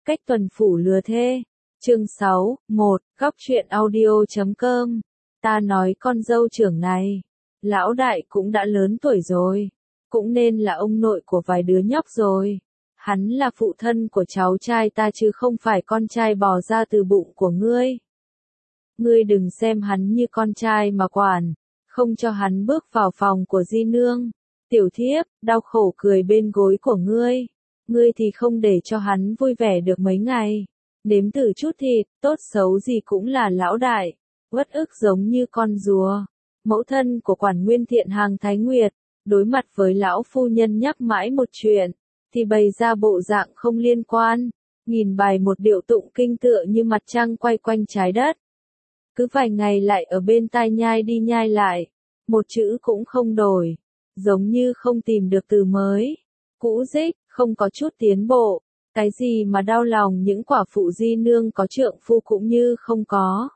Cách tuần phủ lừa thê. Chương 6, 1, góc truyện audio.com. Ta nói con dâu trưởng này, lão đại cũng đã lớn tuổi rồi, cũng nên là ông nội của vài đứa nhóc rồi. Hắn là phụ thân của cháu trai ta chứ không phải con trai bò ra từ bụng của ngươi. Ngươi đừng xem hắn như con trai mà quản, không cho hắn bước vào phòng của di nương. Tiểu thiếp, đau khổ cười bên gối của ngươi. Ngươi thì không để cho hắn vui vẻ được mấy ngày. Nếm thử chút thịt, tốt xấu gì cũng là lão đại. Uất ức giống như con rùa. Mẫu thân của quản nguyên thiện hàng Thái Nguyệt, đối mặt với lão phu nhân nhắc mãi một chuyện, thì bày ra bộ dạng không liên quan. Nghìn bài một điệu tụng kinh tựa như mặt trăng quay quanh trái đất. Cứ vài ngày lại ở bên tai nhai đi nhai lại. Một chữ cũng không đổi. Giống như không tìm được từ mới. Cũ dích, không có chút tiến bộ. Cái gì mà đau lòng những quả phụ di nương có trượng phu cũng như không có.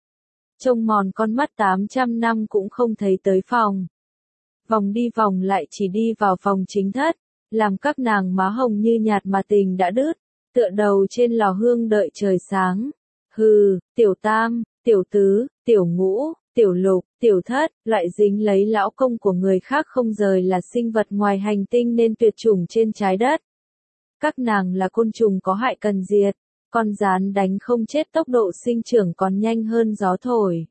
Trông mòn con mắt 800 năm cũng không thấy tới phòng. Vòng đi vòng lại chỉ đi vào phòng chính thất, làm các nàng má hồng như nhạt mà tình đã đứt, tựa đầu trên lò hương đợi trời sáng. Hừ, tiểu tam, tiểu tứ, tiểu ngũ, tiểu lục, tiểu thất, loại dính lấy lão công của người khác không rời là sinh vật ngoài hành tinh nên tuyệt chủng trên trái đất. Các nàng là côn trùng có hại cần diệt, con gián đánh không chết tốc độ sinh trưởng còn nhanh hơn gió thổi.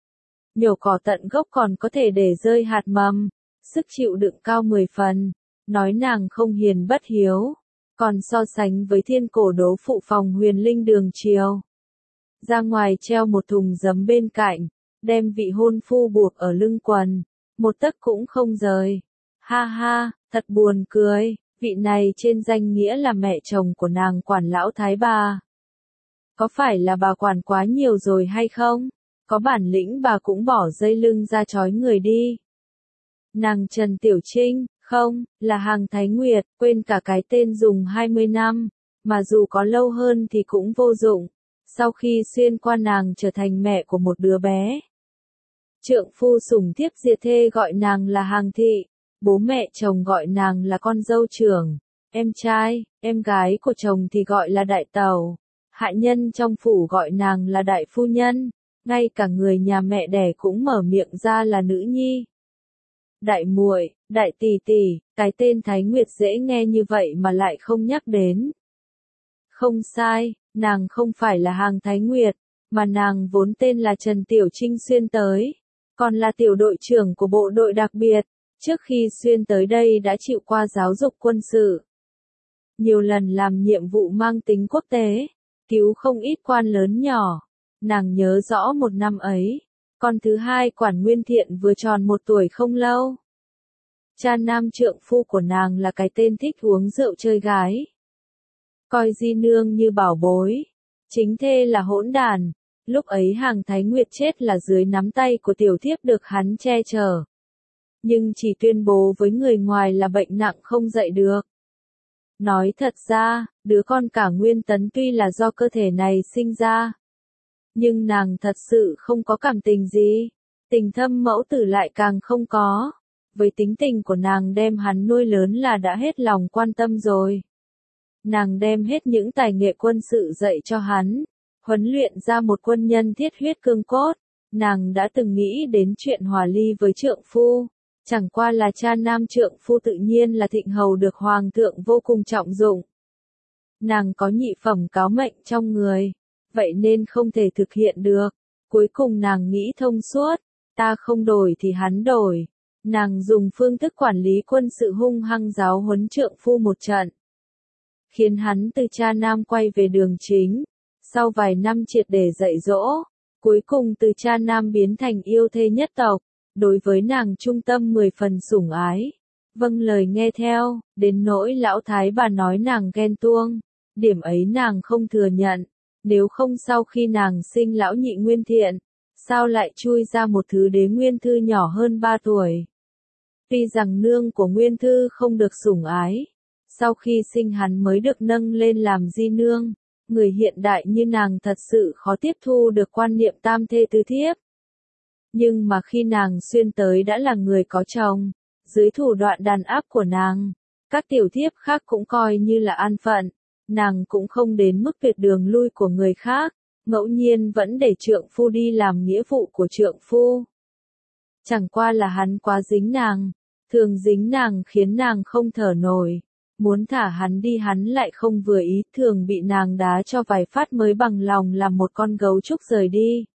Nhổ cỏ tận gốc còn có thể để rơi hạt mầm, sức chịu đựng cao 10 phần, nói nàng không hiền bất hiếu, còn so sánh với thiên cổ đố phụ phòng huyền linh đường triều. Ra ngoài treo một thùng giấm bên cạnh, đem vị hôn phu buộc ở lưng quần, một tấc cũng không rời. Ha ha, thật buồn cười, vị này trên danh nghĩa là mẹ chồng của nàng quản lão thái bà. Có phải là bà quản quá nhiều rồi hay không? Có bản lĩnh bà cũng bỏ dây lưng ra trói người đi. Nàng Trần Tiểu Trinh, không, là hàng Thái Nguyệt, quên cả cái tên dùng 20 năm, mà dù có lâu hơn thì cũng vô dụng. Sau khi xuyên qua nàng trở thành mẹ của một đứa bé. Trượng phu sủng thiếp diệt thê gọi nàng là hàng thị, bố mẹ chồng gọi nàng là con dâu trưởng, em trai, em gái của chồng thì gọi là đại tẩu, hạ nhân trong phủ gọi nàng là đại phu nhân, ngay cả người nhà mẹ đẻ cũng mở miệng ra là nữ nhi. Đại muội, đại tỷ tỷ, cái tên Thái Nguyệt dễ nghe như vậy mà lại không nhắc đến. Không sai, nàng không phải là hàng Thái Nguyệt, mà nàng vốn tên là Trần Tiểu Trinh xuyên tới, còn là tiểu đội trưởng của bộ đội đặc biệt, trước khi xuyên tới đây đã chịu qua giáo dục quân sự. Nhiều lần làm nhiệm vụ mang tính quốc tế, cứu không ít quan lớn nhỏ, nàng nhớ rõ một năm ấy, con thứ hai quản nguyên thiện vừa tròn 1 tuổi không lâu. Cha nam trượng phu của nàng là cái tên thích uống rượu chơi gái. Coi di nương như bảo bối, chính thê là hỗn đàn, lúc ấy hàng Thái Nguyệt chết là dưới nắm tay của tiểu thiếp được hắn che chở. Nhưng chỉ tuyên bố với người ngoài là bệnh nặng không dậy được. Nói thật ra, đứa con cả Nguyên Tấn tuy là do cơ thể này sinh ra, nhưng nàng thật sự không có cảm tình gì, tình thâm mẫu tử lại càng không có. Với tính tình của nàng đem hắn nuôi lớn là đã hết lòng quan tâm rồi. Nàng đem hết những tài nghệ quân sự dạy cho hắn, huấn luyện ra một quân nhân thiết huyết cương cốt. Nàng đã từng nghĩ đến chuyện hòa ly với trượng phu, chẳng qua là cha nam trượng phu tự nhiên là thịnh hầu được hoàng thượng vô cùng trọng dụng. Nàng có nhị phẩm cáo mệnh trong người, vậy nên không thể thực hiện được. Cuối cùng nàng nghĩ thông suốt, ta không đổi thì hắn đổi. Nàng dùng phương thức quản lý quân sự hung hăng giáo huấn trượng phu một trận, khiến hắn từ cha nam quay về đường chính. Sau vài năm triệt để dạy dỗ, cuối cùng từ cha nam biến thành yêu thê nhất tộc, đối với nàng trung tâm 10 phần sủng ái, vâng lời nghe theo, đến nỗi lão thái bà nói nàng ghen tuông, điểm ấy nàng không thừa nhận, nếu không sau khi nàng sinh lão nhị Nguyên Thiện, sao lại chui ra một thứ đế Nguyên Thư nhỏ hơn 3 tuổi. Tuy rằng nương của Nguyên Thư không được sủng ái, sau khi sinh hắn mới được nâng lên làm di nương, người hiện đại như nàng thật sự khó tiếp thu được quan niệm tam thê tứ thiếp. Nhưng mà khi nàng xuyên tới đã là người có chồng, dưới thủ đoạn đàn áp của nàng, các tiểu thiếp khác cũng coi như là an phận, nàng cũng không đến mức tuyệt đường lui của người khác, ngẫu nhiên vẫn để trượng phu đi làm nghĩa vụ của trượng phu. Chẳng qua là hắn quá dính nàng, thường dính nàng khiến nàng không thở nổi, muốn thả hắn đi hắn lại không vừa ý, thường bị nàng đá cho vài phát mới bằng lòng làm một con gấu trúc rời đi.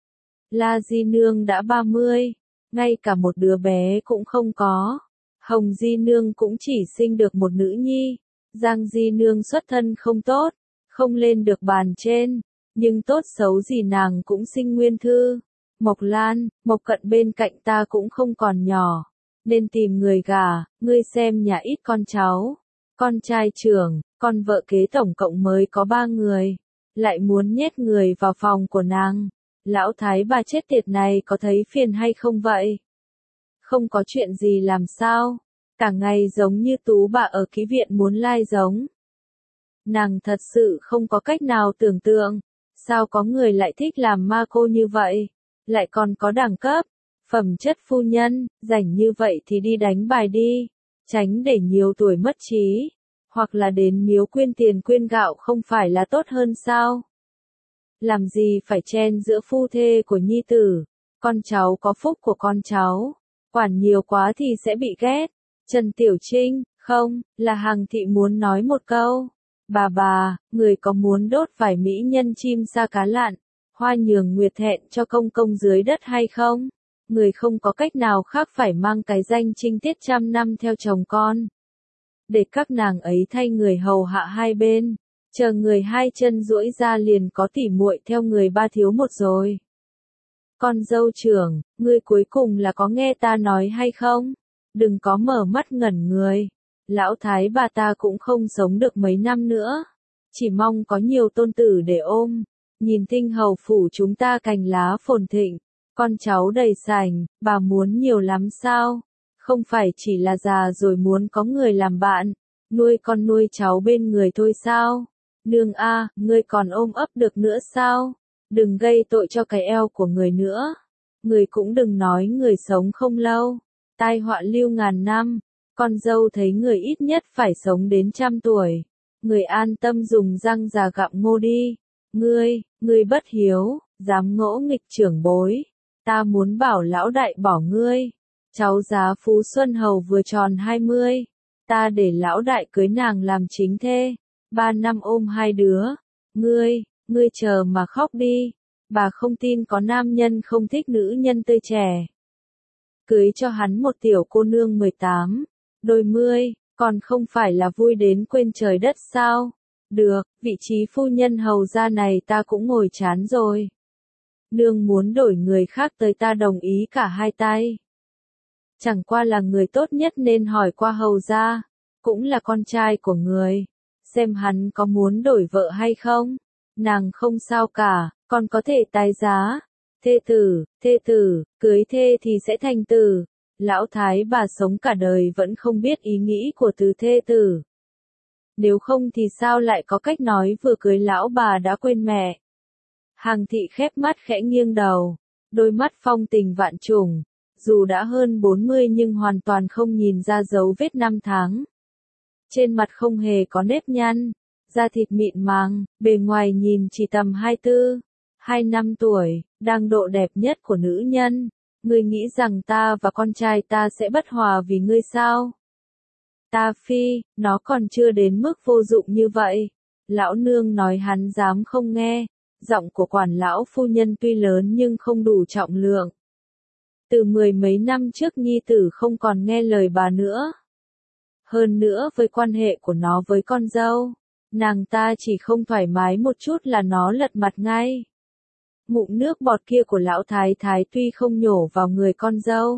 La Di Nương đã 30, ngay cả một đứa bé cũng không có. Hồng Di Nương cũng chỉ sinh được một nữ nhi. Giang Di Nương xuất thân không tốt, không lên được bàn trên, nhưng tốt xấu gì nàng cũng sinh nguyên thư. Mộc Lan, Mộc Cận bên cạnh ta cũng không còn nhỏ, nên tìm người gả, ngươi xem nhà ít con cháu. Con trai trưởng, con vợ kế tổng cộng mới có 3 người, lại muốn nhét người vào phòng của nàng. Lão thái bà chết tiệt này có thấy phiền hay không vậy? Không có chuyện gì làm sao? Cả ngày giống như tú bà ở ký viện muốn lai giống. Nàng thật sự không có cách nào tưởng tượng, sao có người lại thích làm ma cô như vậy, lại còn có đẳng cấp, phẩm chất phu nhân, rảnh như vậy thì đi đánh bài đi, tránh để nhiều tuổi mất trí, hoặc là đến miếu quyên tiền quyên gạo không phải là tốt hơn sao? Làm gì phải chen giữa phu thê của nhi tử, con cháu có phúc của con cháu, quản nhiều quá thì sẽ bị ghét. Trần Tiểu Trinh, không, là Hằng Thị muốn nói một câu. Bà, người có muốn đốt vài mỹ nhân chim sa cá lặn, hoa nhường nguyệt hẹn cho công công dưới đất hay không? Người không có cách nào khác phải mang cái danh trinh tiết trăm năm theo chồng con. Để các nàng ấy thay người hầu hạ hai bên, chờ người hai chân duỗi ra liền có tỉ muội theo người ba thiếu một rồi. Con dâu trưởng, ngươi cuối cùng là có nghe ta nói hay không? Đừng có mở mắt ngẩn người. Lão thái bà ta cũng không sống được mấy năm nữa. Chỉ mong có nhiều tôn tử để ôm. Nhìn Tinh Hầu phủ chúng ta cành lá phồn thịnh, con cháu đầy sành, bà muốn nhiều lắm sao? Không phải chỉ là già rồi muốn có người làm bạn, nuôi con nuôi cháu bên người thôi sao? Nương a, ngươi còn ôm ấp được nữa sao? Đừng gây tội cho cái eo của người nữa. Người cũng đừng nói người sống không lâu, tai họa lưu ngàn năm. Con dâu thấy người ít nhất phải sống đến 100 tuổi. Người an tâm dùng răng già gặm ngô đi. Ngươi bất hiếu, dám ngỗ nghịch trưởng bối. Ta muốn bảo lão đại bỏ ngươi. Cháu giá Phú Xuân Hầu vừa tròn 20. Ta để lão đại cưới nàng làm chính thê. 3 năm ôm 2 đứa. Ngươi chờ mà khóc đi. Bà không tin có nam nhân không thích nữ nhân tươi trẻ. Cưới cho hắn một tiểu cô nương 18, đôi mươi, còn không phải là vui đến quên trời đất sao? Được, vị trí phu nhân hầu gia này ta cũng ngồi chán rồi. Nương muốn đổi người khác tới ta đồng ý cả hai tay. Chẳng qua là người tốt nhất nên hỏi qua hầu gia, cũng là con trai của người, xem hắn có muốn đổi vợ hay không. Nàng không sao cả, còn có thể tái giá. Thê tử, cưới thê thì sẽ thành tử. Lão thái bà sống cả đời vẫn không biết ý nghĩ của từ thê tử. Nếu không thì sao lại có cách nói vừa cưới lão bà đã quên mẹ. Hằng Thị khép mắt khẽ nghiêng đầu, đôi mắt phong tình vạn trùng, dù đã hơn 40 nhưng hoàn toàn không nhìn ra dấu vết năm tháng. Trên mặt không hề có nếp nhăn, da thịt mịn màng, bề ngoài nhìn chỉ tầm 24, 25 tuổi, đang độ đẹp nhất của nữ nhân. Ngươi nghĩ rằng ta và con trai ta sẽ bất hòa vì ngươi sao? Ta phi, nó còn chưa đến mức vô dụng như vậy. Lão nương nói hắn dám không nghe. Giọng của quản lão phu nhân tuy lớn nhưng không đủ trọng lượng. Từ 10 mấy năm trước nhi tử không còn nghe lời bà nữa. Hơn nữa với quan hệ của nó với con dâu, nàng ta chỉ không thoải mái một chút là nó lật mặt ngay. Ngụm nước bọt kia của lão thái thái tuy không nhổ vào người con dâu,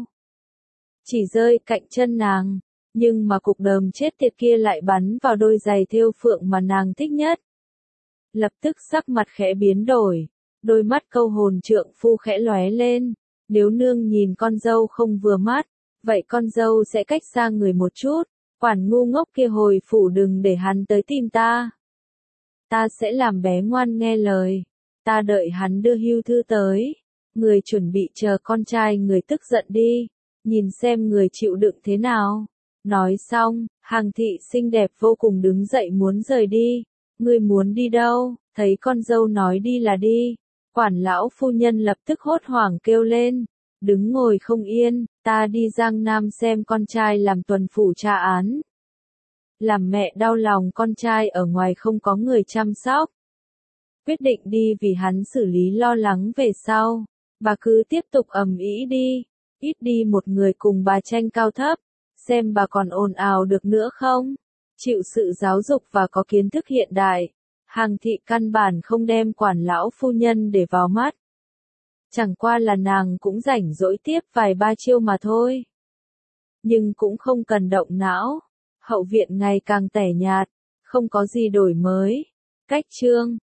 chỉ rơi cạnh chân nàng, nhưng mà cục đờm chết tiệt kia lại bắn vào đôi giày thêu phượng mà nàng thích nhất. Lập tức sắc mặt khẽ biến đổi, đôi mắt câu hồn trượng phu khẽ lóe lên. Nếu nương nhìn con dâu không vừa mắt, vậy con dâu sẽ cách xa người một chút. Quản ngu ngốc kia hồi phủ đừng để hắn tới tìm ta. Ta sẽ làm bé ngoan nghe lời. Ta đợi hắn đưa hưu thư tới. Người chuẩn bị chờ con trai người tức giận đi. Nhìn xem người chịu đựng thế nào. Nói xong, Hằng Thị xinh đẹp vô cùng đứng dậy muốn rời đi. Ngươi muốn đi đâu? Thấy con dâu nói đi là đi. Quản lão phu nhân lập tức hốt hoảng kêu lên. Đứng ngồi không yên, ta đi Giang Nam xem con trai làm tuần phủ tra án. Làm mẹ đau lòng con trai ở ngoài không có người chăm sóc. Quyết định đi vì hắn xử lý lo lắng về sau. Bà cứ tiếp tục ầm ĩ đi. Ít đi một người cùng bà tranh cao thấp. Xem bà còn ồn ào được nữa không? Chịu sự giáo dục và có kiến thức hiện đại. Hàng thị căn bản không đem quản lão phu nhân để vào mắt. Chẳng qua là nàng cũng rảnh rỗi tiếp vài ba chiêu mà thôi. Nhưng cũng không cần động não. Hậu viện ngày càng tẻ nhạt, không có gì đổi mới. Cách chương